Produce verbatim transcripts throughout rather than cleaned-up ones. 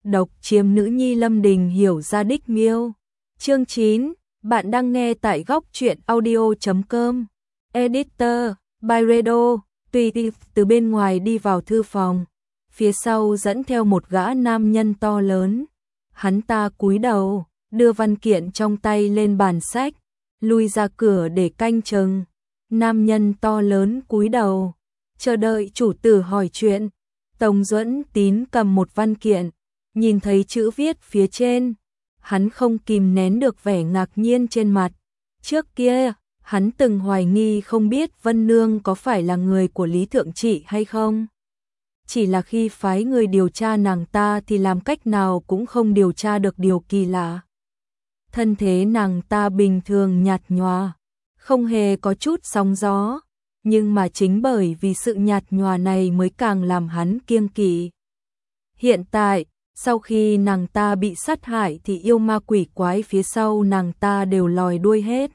độc chiếm nữ nhi Lâm Đình hiểu ra đích miêu. Chương chín, bạn đang nghe tại góc truyện audio chấm com. Editor, by Redo, tùy từ bên ngoài đi vào thư phòng. Phía sau dẫn theo một gã nam nhân to lớn. Hắn ta cúi đầu, đưa văn kiện trong tay lên bàn sách, lui ra cửa để canh chừng. Nam nhân to lớn cúi đầu, chờ đợi chủ tử hỏi chuyện. Tống Duẫn Tín cầm một văn kiện, nhìn thấy chữ viết phía trên, hắn không kìm nén được vẻ ngạc nhiên trên mặt. Trước kia, hắn từng hoài nghi không biết Vân Nương có phải là người của Lý Thượng Trị hay không. Chỉ là khi phái người điều tra nàng ta thì làm cách nào cũng không điều tra được điều kỳ lạ. Thân thế nàng ta bình thường nhạt nhòa, không hề có chút sóng gió, nhưng mà chính bởi vì sự nhạt nhòa này mới càng làm hắn kiêng kỵ. Hiện tại, sau khi nàng ta bị sát hại thì yêu ma quỷ quái phía sau nàng ta đều lòi đuôi hết.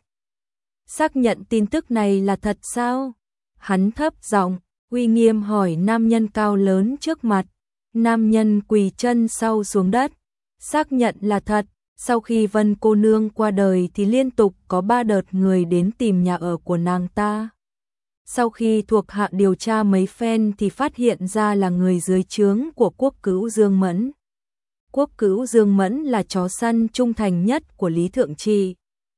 Xác nhận tin tức này là thật sao? Hắn thấp giọng, uy nghiêm hỏi nam nhân cao lớn trước mặt. Nam nhân quỳ chân sau xuống đất, xác nhận là thật. Sau khi Vân cô nương qua đời thì liên tục có ba đợt người đến tìm nhà ở của nàng ta. Sau khi thuộc hạ điều tra mấy phen thì phát hiện ra là người dưới trướng của quốc cữu Dương Mẫn. Quốc cữu Dương Mẫn là chó săn trung thành nhất của Lý Thượng Trị.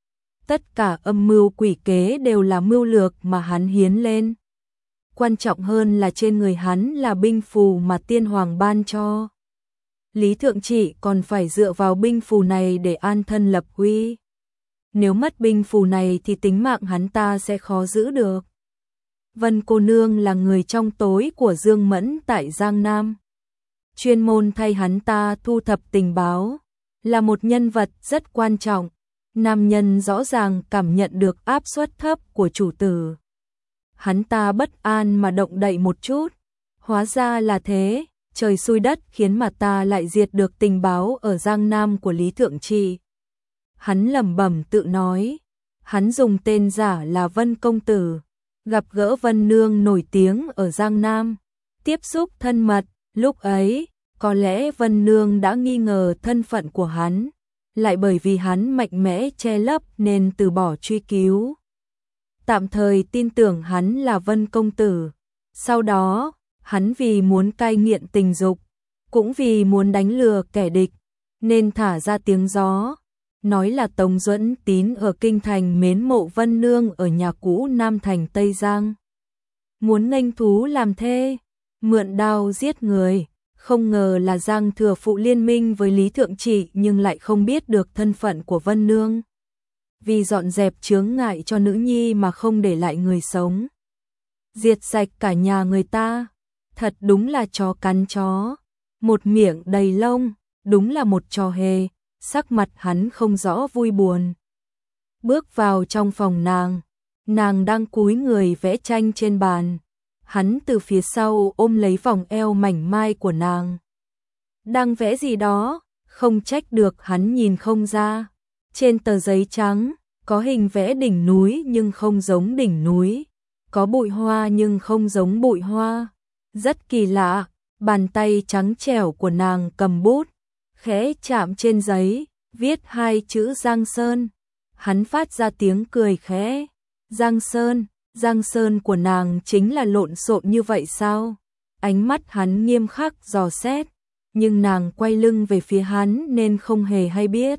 Tất cả âm mưu quỷ kế đều là mưu lược mà hắn hiến lên. Quan trọng hơn là trên người hắn là binh phù mà tiên hoàng ban cho. Lý Thượng Trị còn phải dựa vào binh phù này để an thân lập uy. Nếu mất binh phù này thì tính mạng hắn ta sẽ khó giữ được. Vân cô nương là người trong tối của Dương Mẫn tại Giang Nam. Chuyên môn thay hắn ta thu thập tình báo, là một nhân vật rất quan trọng. Nam nhân rõ ràng cảm nhận được áp suất thấp của chủ tử. Hắn ta bất an mà động đậy một chút. Hóa ra là thế, trời xui đất khiến mà ta lại diệt được tình báo ở Giang Nam của Lý Thượng Trị. Hắn lẩm bẩm tự nói. Hắn dùng tên giả là Vân Công Tử, gặp gỡ Vân Nương nổi tiếng ở Giang Nam, tiếp xúc thân mật. Lúc ấy, có lẽ Vân Nương đã nghi ngờ thân phận của hắn, lại bởi vì hắn mạnh mẽ che lấp nên từ bỏ truy cứu. Tạm thời tin tưởng hắn là Vân Công Tử. Sau đó, hắn vì muốn cai nghiện tình dục, cũng vì muốn đánh lừa kẻ địch, nên thả ra tiếng gió, nói là Tống Duẫn Tín ở Kinh Thành mến mộ Vân Nương ở nhà cũ Nam Thành Tây Giang. Muốn nghênh thú làm thê, mượn đao giết người. Không ngờ là Giang Thừa Phụ liên minh với Lý Thượng Trị nhưng lại không biết được thân phận của Vân Nương. Vì dọn dẹp chướng ngại cho nữ nhi mà không để lại người sống. Diệt sạch cả nhà người ta. Thật đúng là chó cắn chó. Một miệng đầy lông, đúng là một trò hề. Sắc mặt hắn không rõ vui buồn. Bước vào trong phòng nàng. Nàng đang cúi người vẽ tranh trên bàn. Hắn từ phía sau ôm lấy vòng eo mảnh mai của nàng. Đang vẽ gì đó, không trách được hắn nhìn không ra. Trên tờ giấy trắng, có hình vẽ đỉnh núi nhưng không giống đỉnh núi. Có bụi hoa nhưng không giống bụi hoa. Rất kỳ lạ, bàn tay trắng trẻo của nàng cầm bút, khẽ chạm trên giấy, viết hai chữ Giang Sơn. Hắn phát ra tiếng cười khẽ. Giang Sơn. Giang Sơn của nàng chính là lộn xộn như vậy sao? Ánh mắt hắn nghiêm khắc dò xét, nhưng nàng quay lưng về phía hắn nên không hề hay biết.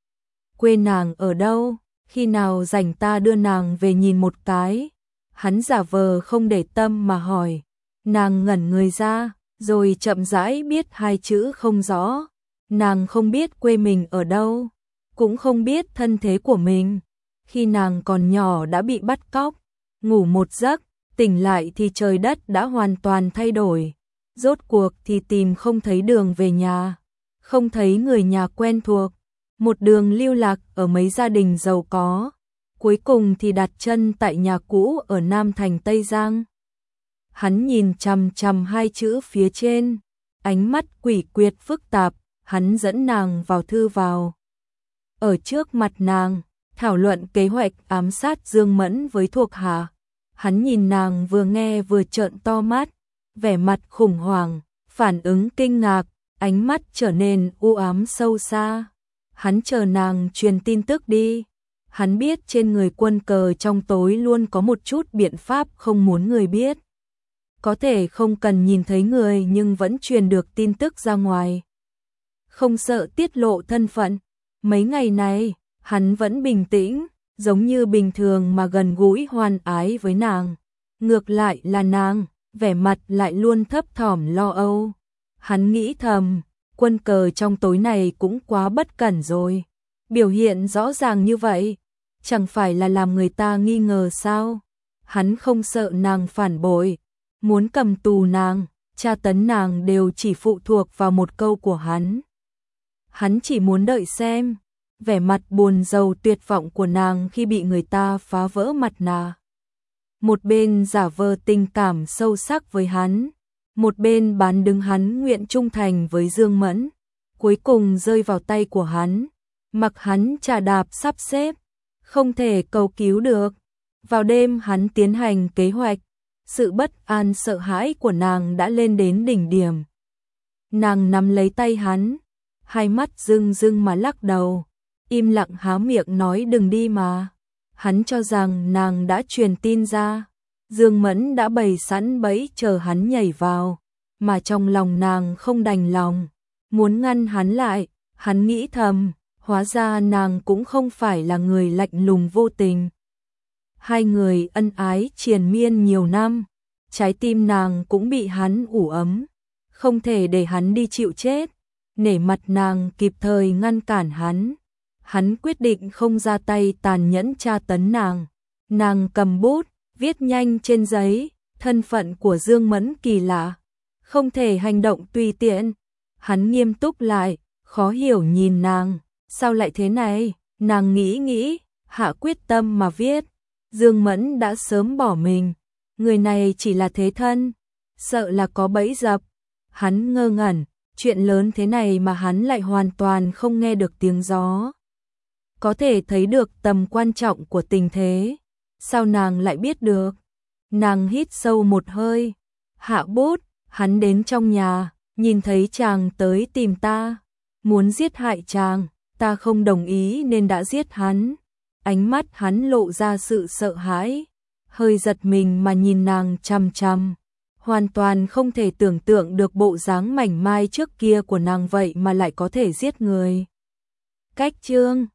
Quê nàng ở đâu? Khi nào rảnh ta đưa nàng về nhìn một cái? Hắn giả vờ không để tâm mà hỏi. Nàng ngẩn người ra, rồi chậm rãi biết hai chữ không rõ. Nàng không biết quê mình ở đâu, cũng không biết thân thế của mình. Khi nàng còn nhỏ đã bị bắt cóc. Ngủ một giấc, tỉnh lại thì trời đất đã hoàn toàn thay đổi. Rốt cuộc thì tìm không thấy đường về nhà, không thấy người nhà quen thuộc. Một đường lưu lạc ở mấy gia đình giàu có. Cuối cùng thì đặt chân tại nhà cũ ở Nam Thành Tây Giang. Hắn nhìn chằm chằm hai chữ phía trên, ánh mắt quỷ quyệt phức tạp, hắn dẫn nàng vào thư vào. Ở trước mặt nàng, thảo luận kế hoạch ám sát Dương Mẫn với thuộc hạ. Hắn nhìn nàng vừa nghe vừa trợn to mắt, vẻ mặt khủng hoảng, phản ứng kinh ngạc, ánh mắt trở nên u ám sâu xa. Hắn chờ nàng truyền tin tức đi. Hắn biết trên người Quân Cờ trong tối luôn có một chút biện pháp không muốn người biết. Có thể không cần nhìn thấy người nhưng vẫn truyền được tin tức ra ngoài. Không sợ tiết lộ thân phận. Mấy ngày này, hắn vẫn bình tĩnh, giống như bình thường mà gần gũi hoan ái với nàng. Ngược lại là nàng, vẻ mặt lại luôn thấp thỏm lo âu. Hắn nghĩ thầm, Quân Cờ trong tối này cũng quá bất cẩn rồi. Biểu hiện rõ ràng như vậy, chẳng phải là làm người ta nghi ngờ sao? Hắn không sợ nàng phản bội, muốn cầm tù nàng, tra tấn nàng đều chỉ phụ thuộc vào một câu của hắn. Hắn chỉ muốn đợi xem vẻ mặt buồn rầu tuyệt vọng của nàng khi bị người ta phá vỡ mặt nạ. Một bên giả vờ tình cảm sâu sắc với hắn, một bên bán đứng hắn nguyện trung thành với Dương Mẫn, cuối cùng rơi vào tay của hắn, mặc hắn chà đạp sắp xếp, không thể cầu cứu được. Vào đêm hắn tiến hành kế hoạch, sự bất an sợ hãi của nàng đã lên đến đỉnh điểm. Nàng nắm lấy tay hắn, hai mắt rưng rưng mà lắc đầu, im lặng há miệng nói đừng đi mà. Hắn cho rằng nàng đã truyền tin ra, Dương Mẫn đã bày sẵn bẫy chờ hắn nhảy vào, mà trong lòng nàng không đành lòng, muốn ngăn hắn lại. Hắn nghĩ thầm, hóa ra nàng cũng không phải là người lạnh lùng vô tình. Hai người ân ái triền miên nhiều năm, trái tim nàng cũng bị hắn ủ ấm, không thể để hắn đi chịu chết. Nể mặt nàng kịp thời ngăn cản hắn, hắn quyết định không ra tay tàn nhẫn tra tấn nàng. Nàng cầm bút, viết nhanh trên giấy, thân phận của Dương Mẫn kỳ lạ, không thể hành động tùy tiện. Hắn nghiêm túc lại, khó hiểu nhìn nàng, sao lại thế này? Nàng nghĩ nghĩ, hạ quyết tâm mà viết. Dương Mẫn đã sớm bỏ mình, người này chỉ là thế thân, sợ là có bẫy dập. Hắn ngơ ngẩn, chuyện lớn thế này mà hắn lại hoàn toàn không nghe được tiếng gió. Có thể thấy được tầm quan trọng của tình thế, sao nàng lại biết được? Nàng hít sâu một hơi, hạ bút. Hắn đến trong nhà, nhìn thấy chàng tới tìm ta, muốn giết hại chàng, ta không đồng ý nên đã giết hắn. Ánh mắt hắn lộ ra sự sợ hãi, hơi giật mình mà nhìn nàng chằm chằm, hoàn toàn không thể tưởng tượng được bộ dáng mảnh mai trước kia của nàng vậy mà lại có thể giết người. Cách chương